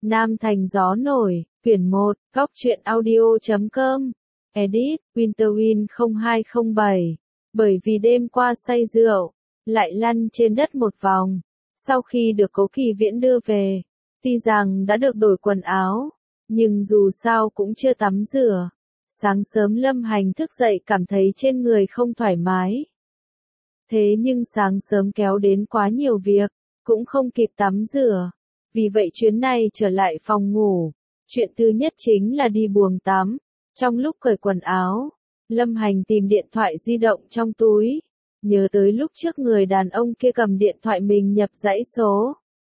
Nam Thành Gió Nổi, quyển 1, góc truyện audio.com, edit, Winterwind 0207, bởi vì đêm qua say rượu, lại lăn trên đất một vòng, sau khi được Cố Kỳ Viễn đưa về, tuy rằng đã được đổi quần áo, nhưng dù sao cũng chưa tắm rửa. Sáng sớm Lâm Hành thức dậy cảm thấy trên người không thoải mái. Thế nhưng sáng sớm kéo đến quá nhiều việc, cũng không kịp tắm rửa. Vì vậy chuyến này trở lại phòng ngủ, chuyện thứ nhất chính là đi buồng tắm. Trong lúc cởi quần áo, Lâm Hành tìm điện thoại di động trong túi, nhớ tới lúc trước người đàn ông kia cầm điện thoại mình nhập dãy số.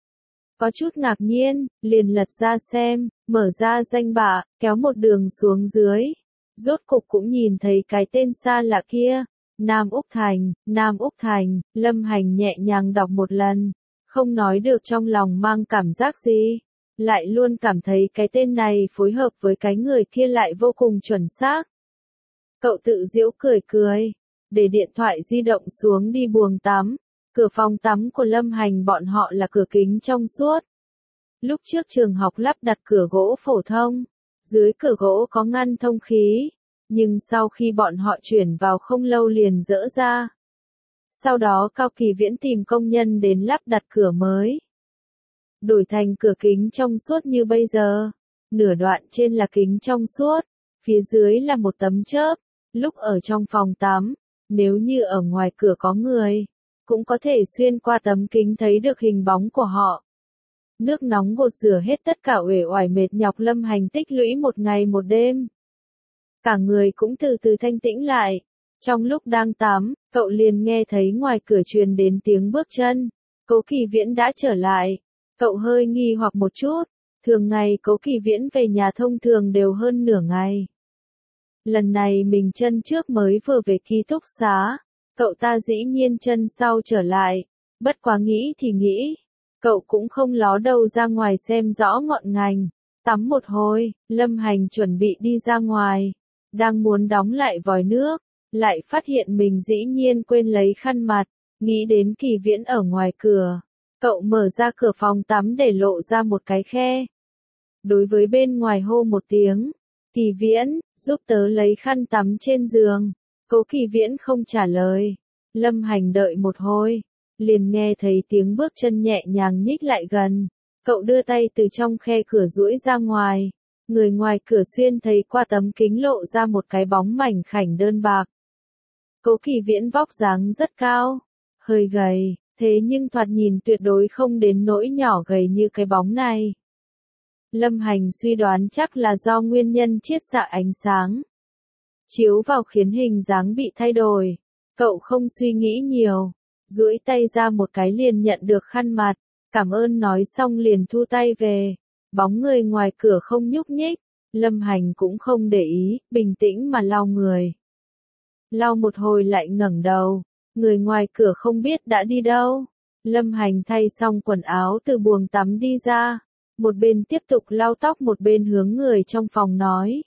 Có chút ngạc nhiên, liền lật ra xem, mở ra danh bạ, kéo một đường xuống dưới. Rốt cục cũng nhìn thấy cái tên xa lạ kia, Nam Úc Thành, Nam Úc Thành. Lâm Hành nhẹ nhàng đọc một lần, không nói được trong lòng mang cảm giác gì, lại luôn cảm thấy cái tên này phối hợp với cái người kia lại vô cùng chuẩn xác. Cậu tự giễu cười cười, để điện thoại di động xuống đi buồng tắm. Cửa phòng tắm của Lâm Hành bọn họ là cửa kính trong suốt. Lúc trước trường học lắp đặt cửa gỗ phổ thông, dưới cửa gỗ có ngăn thông khí, nhưng sau khi bọn họ chuyển vào không lâu liền dỡ ra. Sau đó Cao Kỳ Viễn tìm công nhân đến lắp đặt cửa mới, đổi thành cửa kính trong suốt như bây giờ. Nửa đoạn trên là kính trong suốt, phía dưới là một tấm chớp. Lúc ở trong phòng tắm, nếu như ở ngoài cửa có người, cũng có thể xuyên qua tấm kính thấy được hình bóng của họ. Nước nóng gột rửa hết tất cả uể oải mệt nhọc Lâm Hành tích lũy một ngày một đêm. Cả người cũng từ từ thanh tĩnh lại. Trong lúc đang tắm, cậu liền nghe thấy ngoài cửa truyền đến tiếng bước chân. Cố Kỳ Viễn đã trở lại. Cậu hơi nghi hoặc một chút. Thường ngày Cố Kỳ Viễn về nhà thông thường đều hơn nửa ngày. Lần này mình chân trước mới vừa về ký túc xá. Cậu ta dĩ nhiên chân sau trở lại. Bất quá nghĩ thì nghĩ, cậu cũng không ló đầu ra ngoài xem rõ ngọn ngành. Tắm một hồi, Lâm Hành chuẩn bị đi ra ngoài. Đang muốn đóng lại vòi nước, lại phát hiện mình dĩ nhiên quên lấy khăn mặt. Nghĩ đến Kỳ Viễn ở ngoài cửa, cậu mở ra cửa phòng tắm để lộ ra một cái khe. Đối với bên ngoài hô một tiếng, Kỳ Viễn, giúp tớ lấy khăn tắm trên giường. Cố Kỳ Viễn không trả lời. Lâm Hành đợi một hồi, liền nghe thấy tiếng bước chân nhẹ nhàng nhích lại gần. Cậu đưa tay từ trong khe cửa duỗi ra ngoài. Người ngoài cửa xuyên thấy qua tấm kính lộ ra một cái bóng mảnh khảnh đơn bạc. Cố Kỳ Viễn vóc dáng rất cao, hơi gầy, thế nhưng thoạt nhìn tuyệt đối không đến nỗi nhỏ gầy như cái bóng này. Lâm Hành suy đoán chắc là do nguyên nhân chiết xạ ánh sáng chiếu vào khiến hình dáng bị thay đổi. Cậu không suy nghĩ nhiều, duỗi tay ra một cái liền nhận được khăn mặt, cảm ơn nói xong liền thu tay về. Bóng người ngoài cửa không nhúc nhích, Lâm Hành cũng không để ý, bình tĩnh mà lau người. Lau một hồi lại ngẩng đầu, người ngoài cửa không biết đã đi đâu. Lâm Hành thay xong quần áo từ buồng tắm đi ra, một bên tiếp tục lau tóc một bên hướng người trong phòng nói.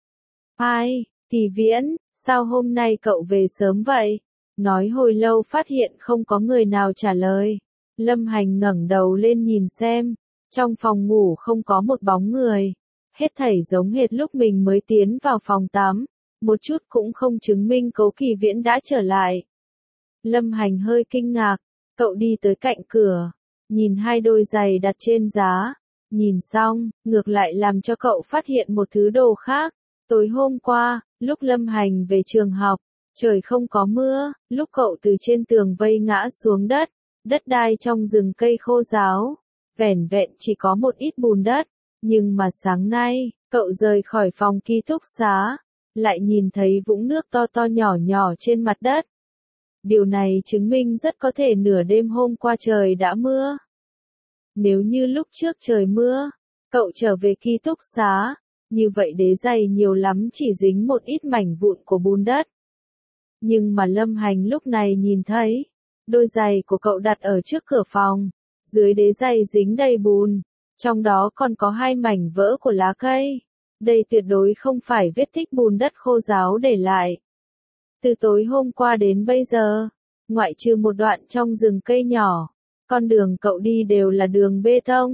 Ai, Kỳ Viễn, sao hôm nay cậu về sớm vậy? Nói hồi lâu phát hiện không có người nào trả lời. Lâm Hành ngẩng đầu lên nhìn xem, trong phòng ngủ không có một bóng người. Hết thảy giống hệt lúc mình mới tiến vào phòng tắm, một chút cũng không chứng minh Cố Kỳ Viễn đã trở lại. Lâm Hành hơi kinh ngạc, cậu đi tới cạnh cửa, nhìn hai đôi giày đặt trên giá. Nhìn xong, ngược lại làm cho cậu phát hiện một thứ đồ khác. Tối hôm qua, lúc Lâm Hành về trường học, trời không có mưa, lúc cậu từ trên tường vây ngã xuống đất, đất đai trong rừng cây khô ráo, vẻn vẹn chỉ có một ít bùn đất. Nhưng mà sáng nay, cậu rời khỏi phòng ký túc xá, lại nhìn thấy vũng nước to to nhỏ nhỏ trên mặt đất. Điều này chứng minh rất có thể nửa đêm hôm qua trời đã mưa. Nếu như lúc trước trời mưa, cậu trở về ký túc xá, như vậy đế giày nhiều lắm chỉ dính một ít mảnh vụn của bùn đất. Nhưng mà Lâm Hành lúc này nhìn thấy, đôi giày của cậu đặt ở trước cửa phòng, dưới đế giày dính đầy bùn, trong đó còn có hai mảnh vỡ của lá cây. Đây tuyệt đối không phải vết tích bùn đất khô ráo để lại. Từ tối hôm qua đến bây giờ, ngoại trừ một đoạn trong rừng cây nhỏ, con đường cậu đi đều là đường bê tông.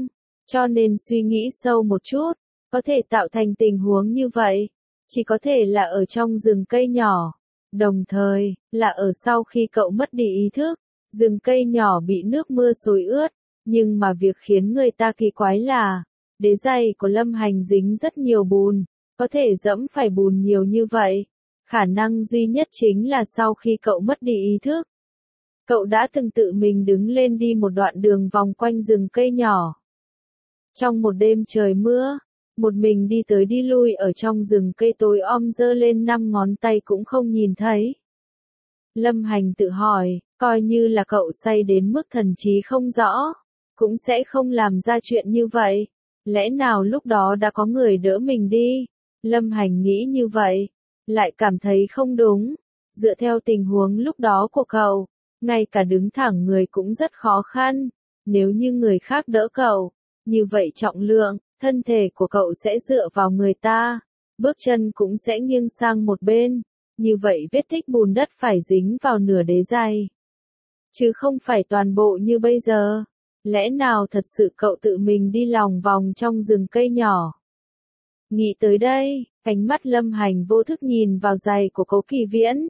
Cho nên suy nghĩ sâu một chút, có thể tạo thành tình huống như vậy, chỉ có thể là ở trong rừng cây nhỏ. Đồng thời, là ở sau khi cậu mất đi ý thức, rừng cây nhỏ bị nước mưa xối ướt, nhưng mà việc khiến người ta kỳ quái là, đế giày của Lâm Hành dính rất nhiều bùn, có thể dẫm phải bùn nhiều như vậy. Khả năng duy nhất chính là sau khi cậu mất đi ý thức, cậu đã từng tự mình đứng lên đi một đoạn đường vòng quanh rừng cây nhỏ. Trong một đêm trời mưa, một mình đi tới đi lui ở trong rừng cây tối om giơ lên 5 ngón tay cũng không nhìn thấy. Lâm Hành tự hỏi, coi như là cậu say đến mức thần trí không rõ, cũng sẽ không làm ra chuyện như vậy. Lẽ nào lúc đó đã có người đỡ mình đi? Lâm Hành nghĩ như vậy, lại cảm thấy không đúng. Dựa theo tình huống lúc đó của cậu, ngay cả đứng thẳng người cũng rất khó khăn. Nếu như người khác đỡ cậu, như vậy trọng lượng, thân thể của cậu sẽ dựa vào người ta, bước chân cũng sẽ nghiêng sang một bên. Như vậy vết tích bùn đất phải dính vào nửa đế giày, chứ không phải toàn bộ như bây giờ. Lẽ nào thật sự cậu tự mình đi lòng vòng trong rừng cây nhỏ? Nghĩ tới đây, ánh mắt Lâm Hành vô thức nhìn vào giày của Cố Kỳ Viễn.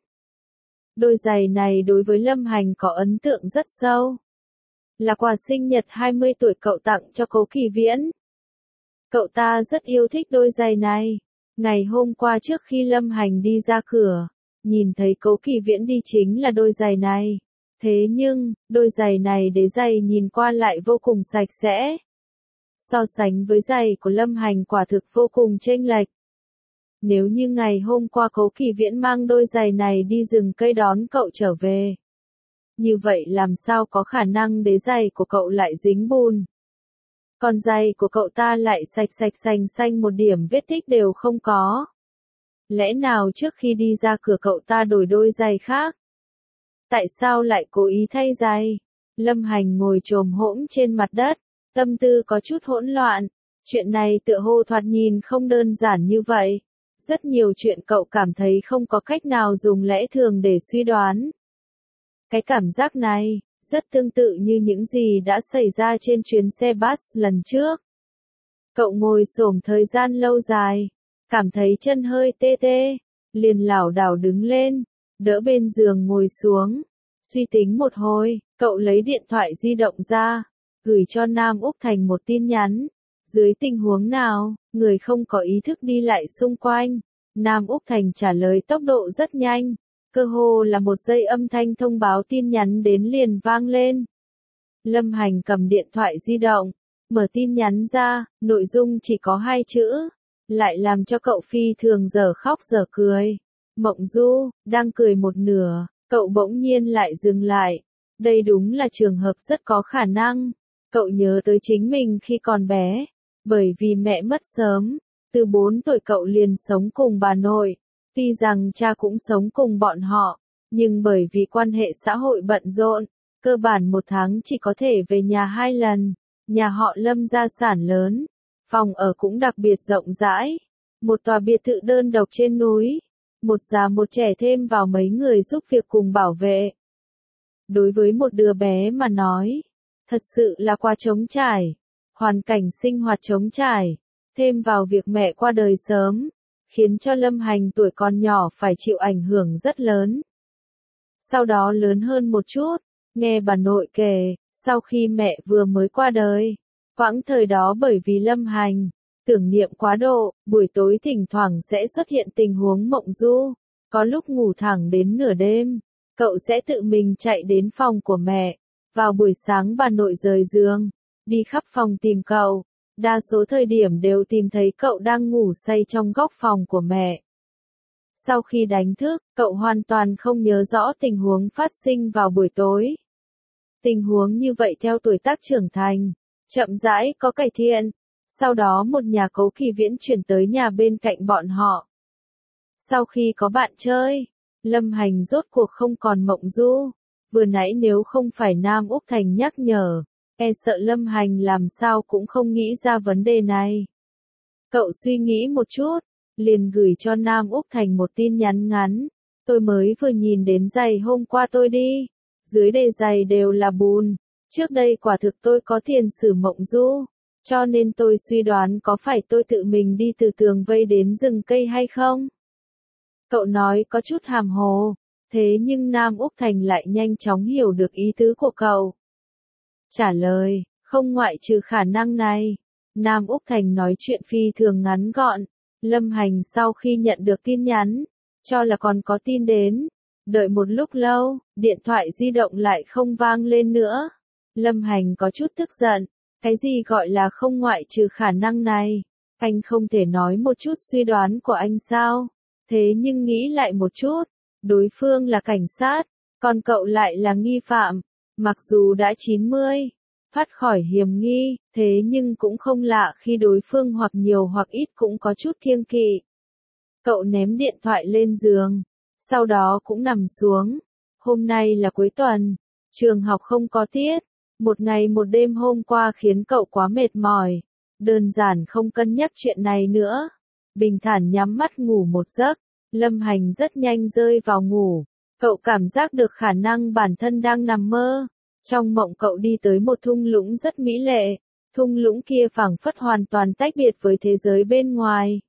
Đôi giày này đối với Lâm Hành có ấn tượng rất sâu. Là quà sinh nhật 20 tuổi cậu tặng cho Cố Kỳ Viễn. Cậu ta rất yêu thích đôi giày này. Ngày hôm qua trước khi Lâm Hành đi ra cửa, nhìn thấy Cố Kỳ Viễn đi chính là đôi giày này. Thế nhưng, đôi giày này đế giày nhìn qua lại vô cùng sạch sẽ. So sánh với giày của Lâm Hành quả thực vô cùng chênh lệch. Nếu như ngày hôm qua Cố Kỳ Viễn mang đôi giày này đi rừng cây đón cậu trở về, như vậy làm sao có khả năng đế giày của cậu lại dính bùn? Còn giày của cậu ta lại sạch sạch sành xanh một điểm vết tích đều không có. Lẽ nào trước khi đi ra cửa cậu ta đổi đôi giày khác? Tại sao lại cố ý thay giày? Lâm Hành ngồi chồm hỗn trên mặt đất, tâm tư có chút hỗn loạn. Chuyện này tựa hồ thoạt nhìn không đơn giản như vậy. Rất nhiều chuyện cậu cảm thấy không có cách nào dùng lẽ thường để suy đoán. Cái cảm giác này, rất tương tự như những gì đã xảy ra trên chuyến xe bus lần trước. Cậu ngồi xổm thời gian lâu dài, cảm thấy chân hơi tê tê, liền lảo đảo đứng lên, đỡ bên giường ngồi xuống. Suy tính một hồi, cậu lấy điện thoại di động ra, gửi cho Nam Úc Thành một tin nhắn. Dưới tình huống nào, người không có ý thức đi lại xung quanh, Nam Úc Thành trả lời tốc độ rất nhanh. Cơ hồ là một giây âm thanh thông báo tin nhắn đến liền vang lên. Lâm Hành cầm điện thoại di động, mở tin nhắn ra, nội dung chỉ có 2 chữ, lại làm cho cậu phi thường dở khóc dở cười. Mộng Du, đang cười một nửa, cậu bỗng nhiên lại dừng lại. Đây đúng là trường hợp rất có khả năng. Cậu nhớ tới chính mình khi còn bé, bởi vì mẹ mất sớm, từ 4 tuổi cậu liền sống cùng bà nội. Tuy rằng cha cũng sống cùng bọn họ, nhưng bởi vì quan hệ xã hội bận rộn, cơ bản một tháng chỉ có thể về nhà 2 lần. Nhà họ Lâm gia sản lớn, phòng ở cũng đặc biệt rộng rãi, một tòa biệt thự đơn độc trên núi, một già một trẻ thêm vào mấy người giúp việc cùng bảo vệ. Đối với một đứa bé mà nói, thật sự là quá trống trải, hoàn cảnh sinh hoạt trống trải, thêm vào việc mẹ qua đời sớm, khiến cho Lâm Hành tuổi còn nhỏ phải chịu ảnh hưởng rất lớn. Sau đó lớn hơn một chút, nghe bà nội kể, sau khi mẹ vừa mới qua đời, quãng thời đó bởi vì Lâm Hành tưởng niệm quá độ, buổi tối thỉnh thoảng sẽ xuất hiện tình huống mộng du, có lúc ngủ thẳng đến nửa đêm, cậu sẽ tự mình chạy đến phòng của mẹ, vào buổi sáng bà nội rời giường, đi khắp phòng tìm cậu. Đa số thời điểm đều tìm thấy cậu đang ngủ say trong góc phòng của mẹ. Sau khi đánh thức, cậu hoàn toàn không nhớ rõ tình huống phát sinh vào buổi tối. Tình huống như vậy theo tuổi tác trưởng thành, chậm rãi có cải thiện. Sau đó một nhà Cố Kỳ Viễn chuyển tới nhà bên cạnh bọn họ. Sau khi có bạn chơi, Lâm Hành rốt cuộc không còn mộng du. Vừa nãy nếu không phải Nam Úc Thành nhắc nhở, e sợ Lâm Hành làm sao cũng không nghĩ ra vấn đề này. Cậu suy nghĩ một chút, liền gửi cho Nam Úc Thành một tin nhắn ngắn. Tôi mới vừa nhìn đến giày hôm qua tôi đi. Dưới đế giày đều là bùn. Trước đây quả thực tôi có tiền sử mộng du. Cho nên tôi suy đoán có phải tôi tự mình đi từ tường vây đến rừng cây hay không? Cậu nói có chút hàm hồ, thế nhưng Nam Úc Thành lại nhanh chóng hiểu được ý tứ của cậu. Trả lời, không ngoại trừ khả năng này. Nam Úc Thành nói chuyện phi thường ngắn gọn. Lâm Hành sau khi nhận được tin nhắn, cho là còn có tin đến. Đợi một lúc lâu, điện thoại di động lại không vang lên nữa. Lâm Hành có chút tức giận. Cái gì gọi là không ngoại trừ khả năng này? Anh không thể nói một chút suy đoán của anh sao? Thế nhưng nghĩ lại một chút, đối phương là cảnh sát, còn cậu lại là nghi phạm. Mặc dù đã 90, thoát khỏi hiểm nghi, thế nhưng cũng không lạ khi đối phương hoặc nhiều hoặc ít cũng có chút kiêng kỵ. Cậu ném điện thoại lên giường, sau đó cũng nằm xuống. Hôm nay là cuối tuần, trường học không có tiết. Một ngày một đêm hôm qua khiến cậu quá mệt mỏi, đơn giản không cân nhắc chuyện này nữa. Bình thản nhắm mắt ngủ một giấc, Lâm Hành rất nhanh rơi vào ngủ. Cậu cảm giác được khả năng bản thân đang nằm mơ. Trong mộng cậu đi tới một thung lũng rất mỹ lệ, thung lũng kia phảng phất hoàn toàn tách biệt với thế giới bên ngoài.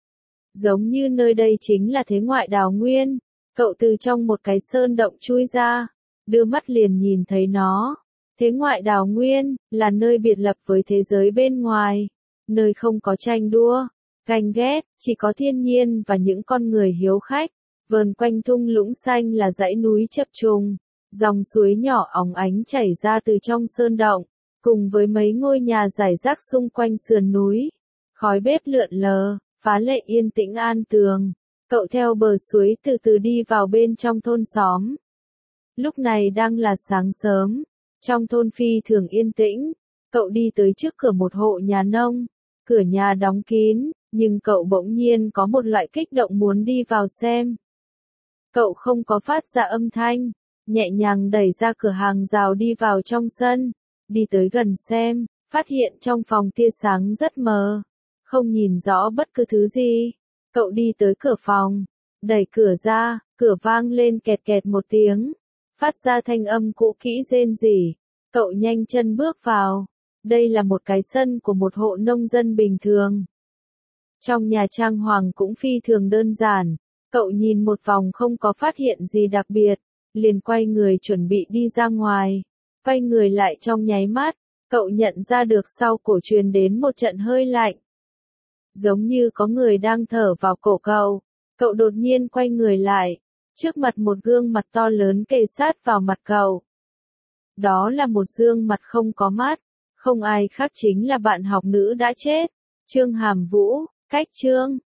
Giống như nơi đây chính là thế ngoại đào nguyên, cậu từ trong một cái sơn động chui ra, đưa mắt liền nhìn thấy nó. Thế ngoại đào nguyên, là nơi biệt lập với thế giới bên ngoài, nơi không có tranh đua, ganh ghét, chỉ có thiên nhiên và những con người hiếu khách. Vờn quanh thung lũng xanh là dãy núi chập trùng, dòng suối nhỏ óng ánh chảy ra từ trong sơn động, cùng với mấy ngôi nhà rải rác xung quanh sườn núi. Khói bếp lượn lờ, phá lệ yên tĩnh an tường. Cậu theo bờ suối từ từ đi vào bên trong thôn xóm. Lúc này đang là sáng sớm. Trong thôn phi thường yên tĩnh, cậu đi tới trước cửa một hộ nhà nông, cửa nhà đóng kín, nhưng cậu bỗng nhiên có một loại kích động muốn đi vào xem. Cậu không có phát ra âm thanh, nhẹ nhàng đẩy ra cửa hàng rào đi vào trong sân, đi tới gần xem, phát hiện trong phòng tia sáng rất mờ, không nhìn rõ bất cứ thứ gì. Cậu đi tới cửa phòng, đẩy cửa ra, cửa vang lên kẹt kẹt một tiếng. Phát ra thanh âm cũ kỹ rên rỉ, cậu nhanh chân bước vào. Đây là một cái sân của một hộ nông dân bình thường. Trong nhà trang hoàng cũng phi thường đơn giản, cậu nhìn một vòng không có phát hiện gì đặc biệt, liền quay người chuẩn bị đi ra ngoài. Quay người lại trong nháy mắt, cậu nhận ra được sau cổ truyền đến một trận hơi lạnh. Giống như có người đang thở vào cổ cậu, cậu đột nhiên quay người lại. Trước mặt một gương mặt to lớn kề sát vào mặt cậu. Đó là một gương mặt không có mắt, không ai khác chính là bạn học nữ đã chết, Trương Hàm Vũ. Cách chương